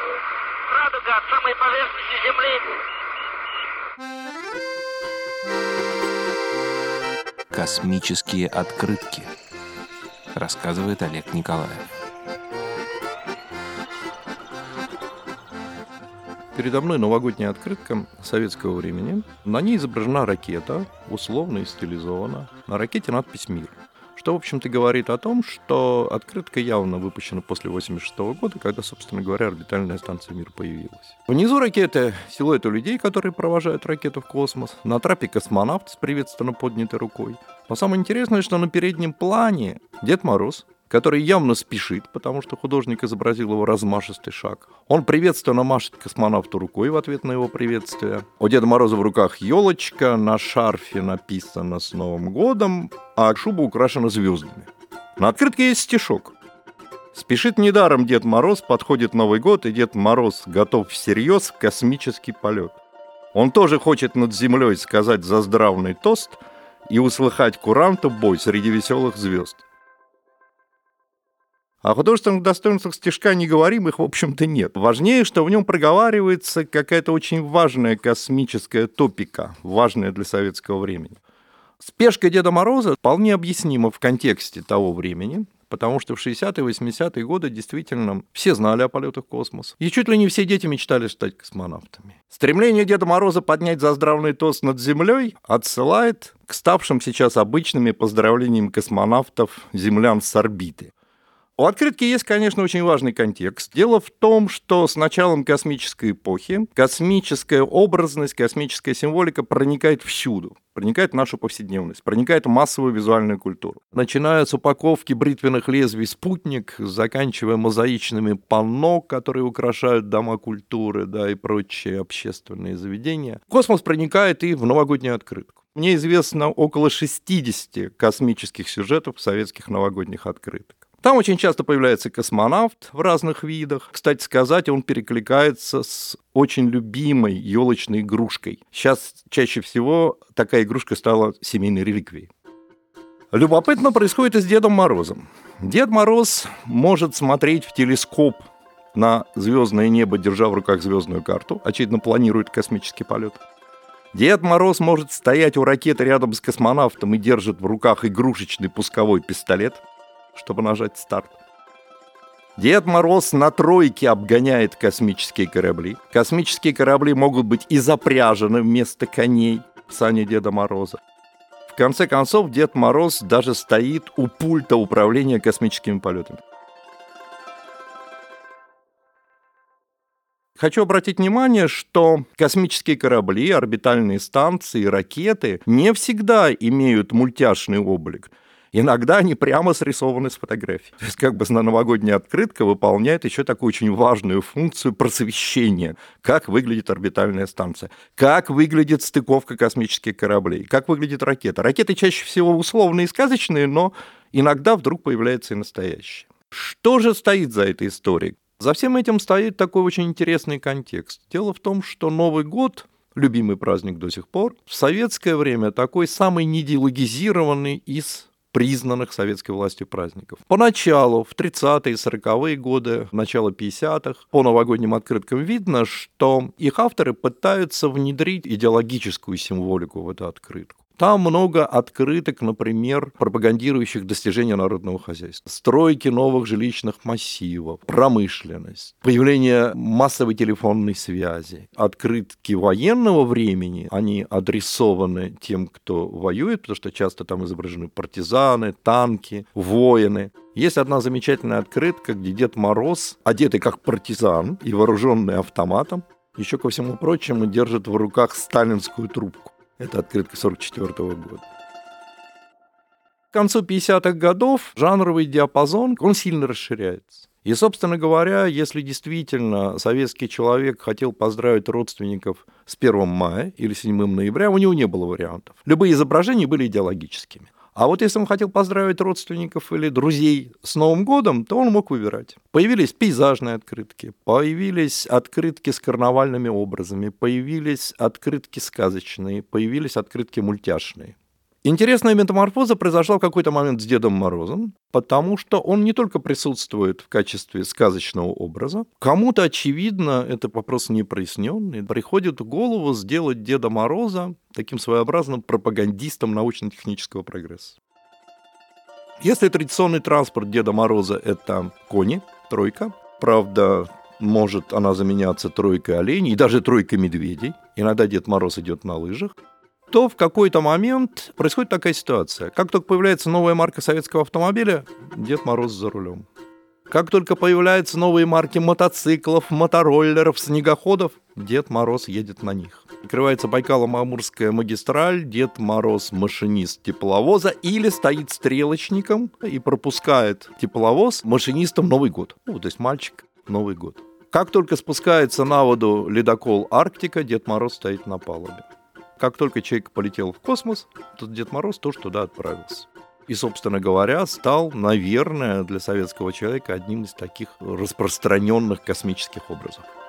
Радуга от самой поверхности Земли. Космические открытки, рассказывает Олег Николаев. Передо мной новогодняя открытка советского времени. На ней изображена ракета, условно и стилизована. На ракете надпись «Мир», что, в общем-то, говорит о том, что открытка явно выпущена после 1986 года, когда, собственно говоря, орбитальная станция «Мир» появилась. Внизу ракеты силуэты людей, которые провожают ракету в космос. На трапе космонавт с приветственно поднятой рукой. Но самое интересное, что на переднем плане Дед Мороз, который явно спешит, потому что художник изобразил его размашистый шаг. Он приветственно машет космонавту рукой в ответ на его приветствие. У Деда Мороза в руках елочка, на шарфе написано «С Новым годом», а шуба украшена звездами. На открытке есть стишок. «Спешит недаром Дед Мороз, подходит Новый год, и Дед Мороз готов всерьез в космический полет. Он тоже хочет над землей сказать заздравный тост и услыхать куранту бой среди веселых звезд». О художественных достоинствах стишка не говорим, их, в общем-то, нет. Важнее, что в нем проговаривается какая-то очень важная космическая топика, важная для советского времени. Спешка Деда Мороза вполне объяснима в контексте того времени, потому что в 60-е, 80-е годы действительно все знали о полетах в космос. И чуть ли не все дети мечтали стать космонавтами. Стремление Деда Мороза поднять заздравный тост над землей отсылает к ставшим сейчас обычными поздравлениям космонавтов землян с орбиты. У открытки есть, конечно, очень важный контекст. Дело в том, что с началом космической эпохи космическая образность, космическая символика проникает всюду, проникает в нашу повседневность, проникает в массовую визуальную культуру. Начиная с упаковки бритвенных лезвий «Спутник», заканчивая мозаичными панно, которые украшают дома культуры, да, и прочие общественные заведения. Космос проникает и в новогоднюю открытку. Мне известно около 60 космических сюжетов советских новогодних открыток. Там очень часто появляется космонавт в разных видах. Кстати сказать, он перекликается с очень любимой елочной игрушкой. Сейчас чаще всего такая игрушка стала семейной реликвией. Любопытно происходит и с Дедом Морозом. Дед Мороз может смотреть в телескоп на звездное небо, держа в руках звездную карту. Очевидно, планирует космический полет. Дед Мороз может стоять у ракеты рядом с космонавтом и держит в руках игрушечный пусковой пистолет, чтобы нажать старт. Дед Мороз на тройке обгоняет космические корабли. Космические корабли могут быть и запряжены вместо коней в сани Деда Мороза. В конце концов, Дед Мороз даже стоит у пульта управления космическими полетами. Хочу обратить внимание, что космические корабли, орбитальные станции, ракеты не всегда имеют мультяшный облик. Иногда они прямо срисованы с фотографий. То есть как бы новогодняя открытка выполняет еще такую очень важную функцию просвещения. Как выглядит орбитальная станция, как выглядит стыковка космических кораблей, как выглядит ракета. Ракеты чаще всего условные и сказочные, но иногда вдруг появляется и настоящее. Что же стоит за этой историей? За всем этим стоит такой очень интересный контекст. Дело в том, что Новый год, любимый праздник до сих пор, в советское время такой самый недеологизированный из признанных советской властью праздников. Поначалу, в 30-е, 40-е годы, начало 50-х, по новогодним открыткам видно, что их авторы пытаются внедрить идеологическую символику в эту открытку. Там много открыток, например, пропагандирующих достижения народного хозяйства, стройки новых жилищных массивов, промышленность, появление массовой телефонной связи. Открытки военного времени, они адресованы тем, кто воюет, потому что часто там изображены партизаны, танки, воины. Есть одна замечательная открытка, где Дед Мороз, одетый как партизан и вооруженный автоматом, еще ко всему прочему держит в руках сталинскую трубку. Это открытка 1944 года. К концу 50-х годов жанровый диапазон, он сильно расширяется. И, собственно говоря, если действительно советский человек хотел поздравить родственников с 1 мая или 7 ноября, у него не было вариантов. Любые изображения были идеологическими. А вот если он хотел поздравить родственников или друзей с Новым годом, то он мог выбирать. Появились пейзажные открытки, появились открытки с карнавальными образами, появились открытки сказочные, появились открытки мультяшные. Интересная метаморфоза произошла в какой-то момент с Дедом Морозом, потому что он не только присутствует в качестве сказочного образа. Кому-то, очевидно, этот вопрос не прояснен, и приходит в голову сделать Деда Мороза таким своеобразным пропагандистом научно-технического прогресса. Если традиционный транспорт Деда Мороза – это кони, тройка, правда, может она заменяться тройкой оленей и даже тройкой медведей, иногда Дед Мороз идет на лыжах, то в какой-то момент происходит такая ситуация. Как только появляется новая марка советского автомобиля, Дед Мороз за рулем. Как только появляются новые марки мотоциклов, мотороллеров, снегоходов, Дед Мороз едет на них. Открывается Байкало-Амурская магистраль, Дед Мороз машинист тепловоза или стоит стрелочником и пропускает тепловоз машинистом Новый год. То есть мальчик Новый год. Как только спускается на воду ледокол «Арктика», Дед Мороз стоит на палубе. Как только человек полетел в космос, то Дед Мороз тоже туда отправился. И, собственно говоря, стал, наверное, для советского человека одним из таких распространенных космических образов.